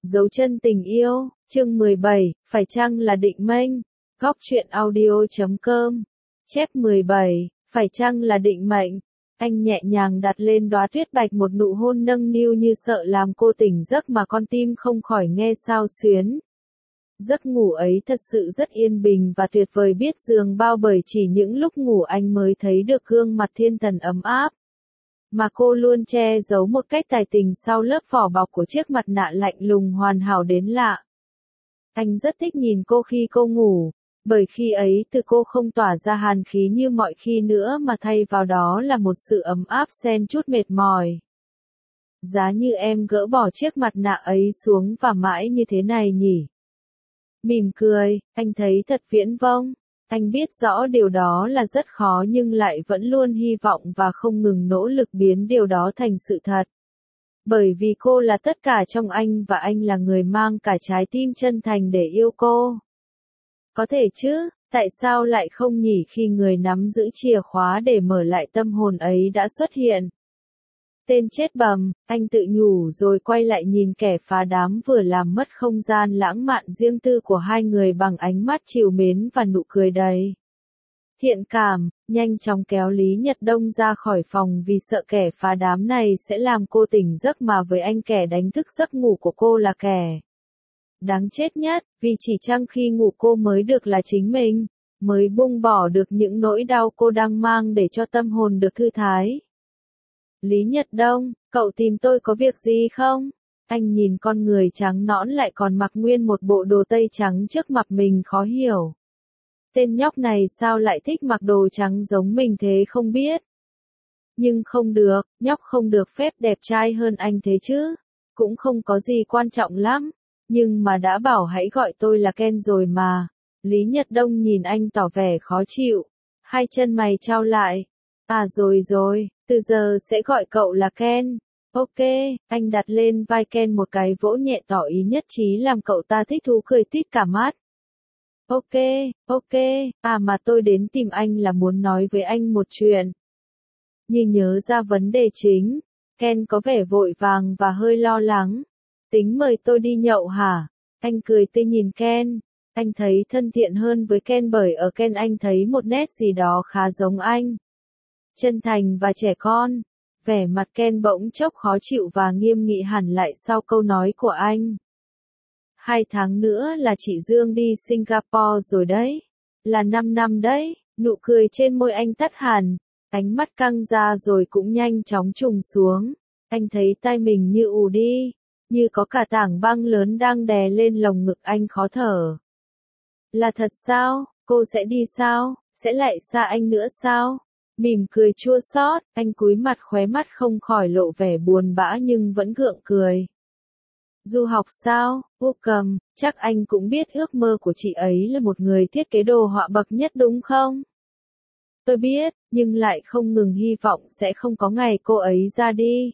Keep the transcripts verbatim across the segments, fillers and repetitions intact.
Dấu chân tình yêu, chương mười bảy, phải chăng là định mệnh? Góc truyện audio chấm com. Chép mười bảy, phải chăng là định mệnh? Anh nhẹ nhàng đặt lên đóa tuyết bạch một nụ hôn nâng niu như sợ làm cô tỉnh giấc mà con tim không khỏi nghe xao xuyến. Giấc ngủ ấy thật sự rất yên bình và tuyệt vời, biết giường bao bởi chỉ những lúc ngủ anh mới thấy được gương mặt thiên thần ấm áp mà cô luôn che giấu một cách tài tình sau lớp vỏ bọc của chiếc mặt nạ lạnh lùng hoàn hảo đến lạ. Anh rất thích nhìn cô khi cô ngủ, bởi khi ấy từ cô không tỏa ra hàn khí như mọi khi nữa mà thay vào đó là một sự ấm áp xen chút mệt mỏi. Giá như em gỡ bỏ chiếc mặt nạ ấy xuống và mãi như thế này nhỉ? Mỉm cười, anh thấy thật viễn vông. Anh biết rõ điều đó là rất khó nhưng lại vẫn luôn hy vọng và không ngừng nỗ lực biến điều đó thành sự thật. Bởi vì cô là tất cả trong anh và anh là người mang cả trái tim chân thành để yêu cô. Có thể chứ, tại sao lại không nhỉ khi người nắm giữ chìa khóa để mở lại tâm hồn ấy đã xuất hiện? Tên chết bầm, anh tự nhủ rồi quay lại nhìn kẻ phá đám vừa làm mất không gian lãng mạn riêng tư của hai người bằng ánh mắt trìu mến và nụ cười đầy thiện cảm, nhanh chóng kéo Lý Nhật Đông ra khỏi phòng vì sợ kẻ phá đám này sẽ làm cô tỉnh giấc, mà với anh kẻ đánh thức giấc ngủ của cô là kẻ đáng chết nhất, vì chỉ chăng khi ngủ cô mới được là chính mình, mới buông bỏ được những nỗi đau cô đang mang để cho tâm hồn được thư thái. Lý Nhật Đông, cậu tìm tôi có việc gì không? Anh nhìn con người trắng nõn lại còn mặc nguyên một bộ đồ tây trắng trước mặt mình khó hiểu. Tên nhóc này sao lại thích mặc đồ trắng giống mình thế không biết. Nhưng không được, nhóc không được phép đẹp trai hơn anh thế chứ. Cũng không có gì quan trọng lắm. Nhưng mà đã bảo hãy gọi tôi là Ken rồi mà. Lý Nhật Đông nhìn anh tỏ vẻ khó chịu. Hai chân mày chau lại. À rồi rồi, từ giờ sẽ gọi cậu là Ken. Ok, anh đặt lên vai Ken một cái vỗ nhẹ tỏ ý nhất trí làm cậu ta thích thú cười tít cả mắt. Ok, ok, à mà tôi đến tìm anh là muốn nói với anh một chuyện. Như nhớ ra vấn đề chính, Ken có vẻ vội vàng và hơi lo lắng. Tính mời tôi đi nhậu hả? Anh cười tươi nhìn Ken. Anh thấy thân thiện hơn với Ken bởi ở Ken anh thấy một nét gì đó khá giống anh. Chân thành và trẻ con. Vẻ mặt Ken bỗng chốc khó chịu và nghiêm nghị hẳn lại sau câu nói của anh. Hai tháng nữa là chị Dương đi Singapore rồi đấy. Là năm năm đấy. Nụ cười trên môi anh tắt hẳn. Ánh mắt căng ra rồi cũng nhanh chóng trùng xuống. Anh thấy tai mình như ù đi. Như có cả tảng băng lớn đang đè lên lồng ngực anh khó thở. Là thật sao? Cô sẽ đi sao? Sẽ lại xa anh nữa sao? Mỉm cười chua xót, anh cúi mặt khóe mắt không khỏi lộ vẻ buồn bã nhưng vẫn gượng cười. Du học sao? Vô cầm, chắc anh cũng biết ước mơ của chị ấy là một người thiết kế đồ họa bậc nhất đúng không? Tôi biết, nhưng lại không ngừng hy vọng sẽ không có ngày cô ấy ra đi.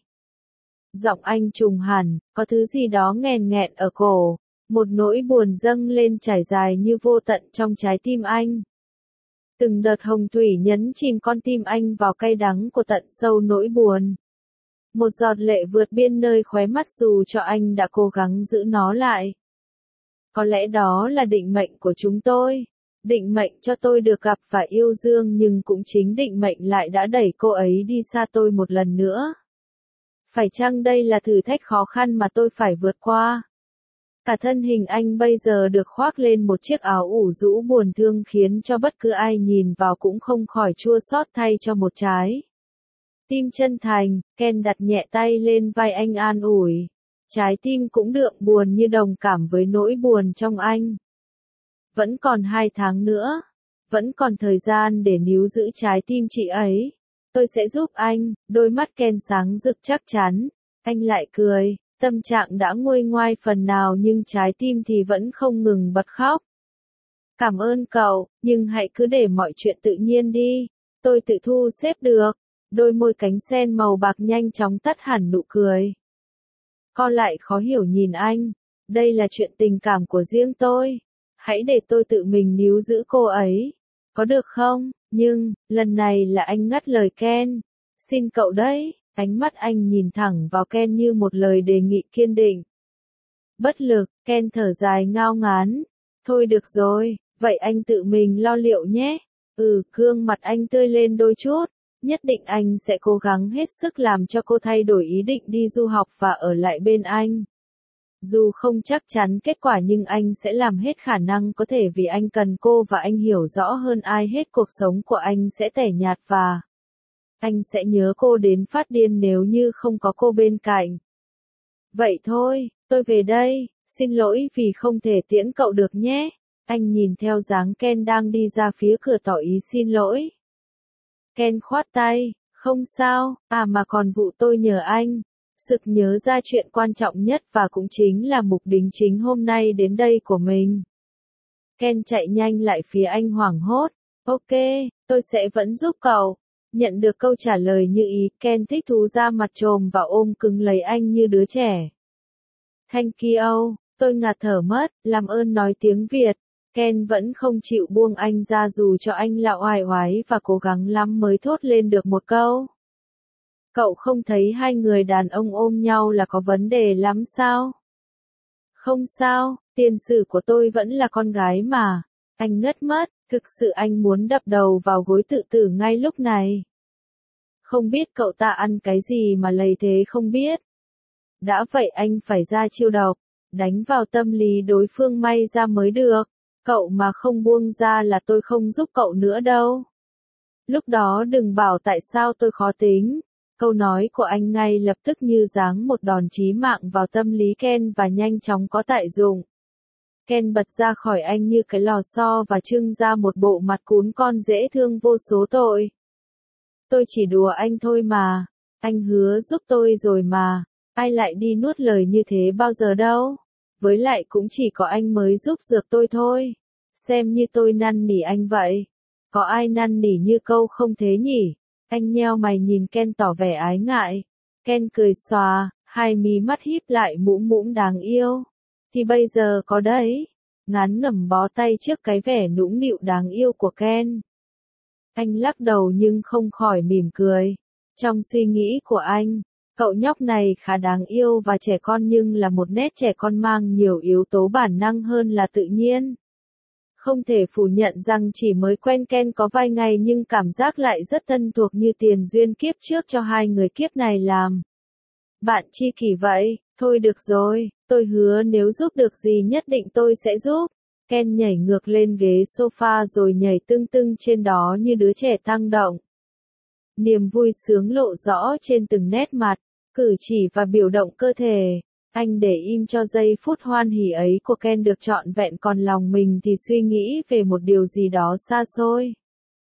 Giọng anh trùng hẳn, có thứ gì đó nghèn nghẹn ở cổ, một nỗi buồn dâng lên trải dài như vô tận trong trái tim anh. Từng đợt hồng thủy nhấn chìm con tim anh vào cay đắng của tận sâu nỗi buồn. Một giọt lệ vượt biên nơi khóe mắt dù cho anh đã cố gắng giữ nó lại. Có lẽ đó là định mệnh của chúng tôi. Định mệnh cho tôi được gặp và yêu Dương, nhưng cũng chính định mệnh lại đã đẩy cô ấy đi xa tôi một lần nữa. Phải chăng đây là thử thách khó khăn mà tôi phải vượt qua? Cả thân hình anh bây giờ được khoác lên một chiếc áo ủ rũ buồn thương khiến cho bất cứ ai nhìn vào cũng không khỏi chua xót thay cho một trái tim chân thành. Ken đặt nhẹ tay lên vai anh an ủi. Trái tim cũng đượm buồn như đồng cảm với nỗi buồn trong anh. Vẫn còn hai tháng nữa. Vẫn còn thời gian để níu giữ trái tim chị ấy. Tôi sẽ giúp anh. Đôi mắt Ken sáng rực chắc chắn. Anh lại cười. Tâm trạng đã nguôi ngoai phần nào nhưng trái tim thì vẫn không ngừng bật khóc. Cảm ơn cậu, nhưng hãy cứ để mọi chuyện tự nhiên đi. Tôi tự thu xếp được. Đôi môi cánh sen màu bạc nhanh chóng tắt hẳn nụ cười. Co lại khó hiểu nhìn anh. Đây là chuyện tình cảm của riêng tôi. Hãy để tôi tự mình níu giữ cô ấy. Có được không? Nhưng, lần này là anh ngắt lời Ken. Xin cậu đấy. Ánh mắt anh nhìn thẳng vào Ken như một lời đề nghị kiên định. Bất lực, Ken thở dài ngao ngán. Thôi được rồi, vậy anh tự mình lo liệu nhé. Ừ, gương mặt anh tươi lên đôi chút. Nhất định anh sẽ cố gắng hết sức làm cho cô thay đổi ý định đi du học và ở lại bên anh. Dù không chắc chắn kết quả nhưng anh sẽ làm hết khả năng có thể vì anh cần cô và anh hiểu rõ hơn ai hết cuộc sống của anh sẽ tẻ nhạt và anh sẽ nhớ cô đến phát điên nếu như không có cô bên cạnh. Vậy thôi, tôi về đây, xin lỗi vì không thể tiễn cậu được nhé. Anh nhìn theo dáng Ken đang đi ra phía cửa tỏ ý xin lỗi. Ken khoát tay, không sao, à mà còn vụ tôi nhờ anh. Sực nhớ ra chuyện quan trọng nhất và cũng chính là mục đích chính hôm nay đến đây của mình. Ken chạy nhanh lại phía anh hoảng hốt. Ok, tôi sẽ vẫn giúp cậu. Nhận được câu trả lời như ý, Ken thích thú ra mặt trồm và ôm cứng lấy anh như đứa trẻ. Thank you, tôi ngạt thở mất, làm ơn nói tiếng Việt. Ken vẫn không chịu buông anh ra dù cho anh là oai oái và cố gắng lắm mới thốt lên được một câu. Cậu không thấy hai người đàn ông ôm nhau là có vấn đề lắm sao? Không sao, tiền sử của tôi vẫn là con gái mà. Anh ngất mất, thực sự anh muốn đập đầu vào gối tự tử ngay lúc này. Không biết cậu ta ăn cái gì mà lầy thế không biết. Đã vậy anh phải ra chiêu độc, đánh vào tâm lý đối phương may ra mới được. Cậu mà không buông ra là tôi không giúp cậu nữa đâu. Lúc đó đừng bảo tại sao tôi khó tính. Câu nói của anh ngay lập tức như giáng một đòn chí mạng vào tâm lý Ken và nhanh chóng có tác dụng. Ken bật ra khỏi anh như cái lò xo và trưng ra một bộ mặt cún con dễ thương vô số tội. Tôi chỉ đùa anh thôi mà. Anh hứa giúp tôi rồi mà. Ai lại đi nuốt lời như thế bao giờ đâu. Với lại cũng chỉ có anh mới giúp dược tôi thôi. Xem như tôi năn nỉ anh vậy. Có ai năn nỉ như câu không thế nhỉ? Anh nheo mày nhìn Ken tỏ vẻ ái ngại. Ken cười xòa, hai mí mắt híp lại mũm mũm đáng yêu. Thì bây giờ có đấy. Ngán ngẩm bó tay trước cái vẻ nũng nịu đáng yêu của Ken. Anh lắc đầu nhưng không khỏi mỉm cười. Trong suy nghĩ của anh, cậu nhóc này khá đáng yêu và trẻ con nhưng là một nét trẻ con mang nhiều yếu tố bản năng hơn là tự nhiên. Không thể phủ nhận rằng chỉ mới quen Ken có vài ngày nhưng cảm giác lại rất thân thuộc như tiền duyên kiếp trước cho hai người kiếp này làm. Bạn tri kỷ vậy, thôi được rồi, tôi hứa nếu giúp được gì nhất định tôi sẽ giúp. Ken nhảy ngược lên ghế sofa rồi nhảy tưng tưng trên đó như đứa trẻ tăng động. Niềm vui sướng lộ rõ trên từng nét mặt, cử chỉ và biểu động cơ thể. Anh để im cho giây phút hoan hỉ ấy của Ken được trọn vẹn còn lòng mình thì suy nghĩ về một điều gì đó xa xôi.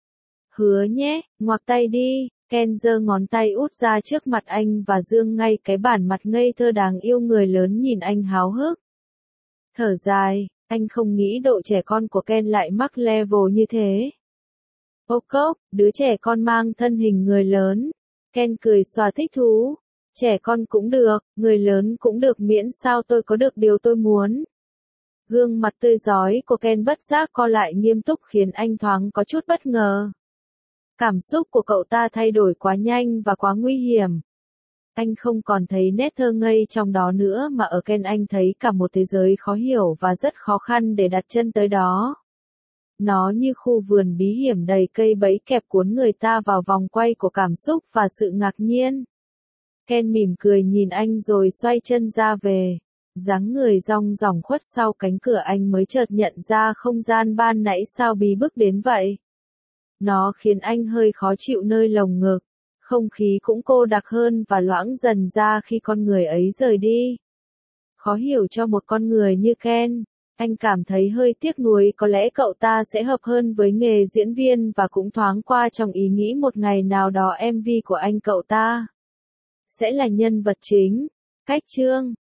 Hứa nhé, ngoặc tay đi. Ken giơ ngón tay út ra trước mặt anh và dương ngay cái bản mặt ngây thơ đáng yêu người lớn nhìn anh háo hức. Thở dài, anh không nghĩ độ trẻ con của Ken lại mắc level như thế. Ô cốc, đứa trẻ con mang thân hình người lớn. Ken cười xòa thích thú. Trẻ con cũng được, người lớn cũng được miễn sao tôi có được điều tôi muốn. Gương mặt tươi rói của Ken bất giác co lại nghiêm túc khiến anh thoáng có chút bất ngờ. Cảm xúc của cậu ta thay đổi quá nhanh và quá nguy hiểm. Anh không còn thấy nét thơ ngây trong đó nữa mà ở Ken anh thấy cả một thế giới khó hiểu và rất khó khăn để đặt chân tới đó. Nó như khu vườn bí hiểm đầy cây bẫy kẹp cuốn người ta vào vòng quay của cảm xúc và sự ngạc nhiên. Ken mỉm cười nhìn anh rồi xoay chân ra về. Dáng người rong ròng khuất sau cánh cửa anh mới chợt nhận ra không gian ban nãy sao bí bức đến vậy. Nó khiến anh hơi khó chịu nơi lồng ngực. Không khí cũng cô đặc hơn và loãng dần ra khi con người ấy rời đi. Khó hiểu cho một con người như Ken. Anh cảm thấy hơi tiếc nuối có lẽ cậu ta sẽ hợp hơn với nghề diễn viên và cũng thoáng qua trong ý nghĩ một ngày nào đó em vê của anh cậu ta sẽ là nhân vật chính. Cách chương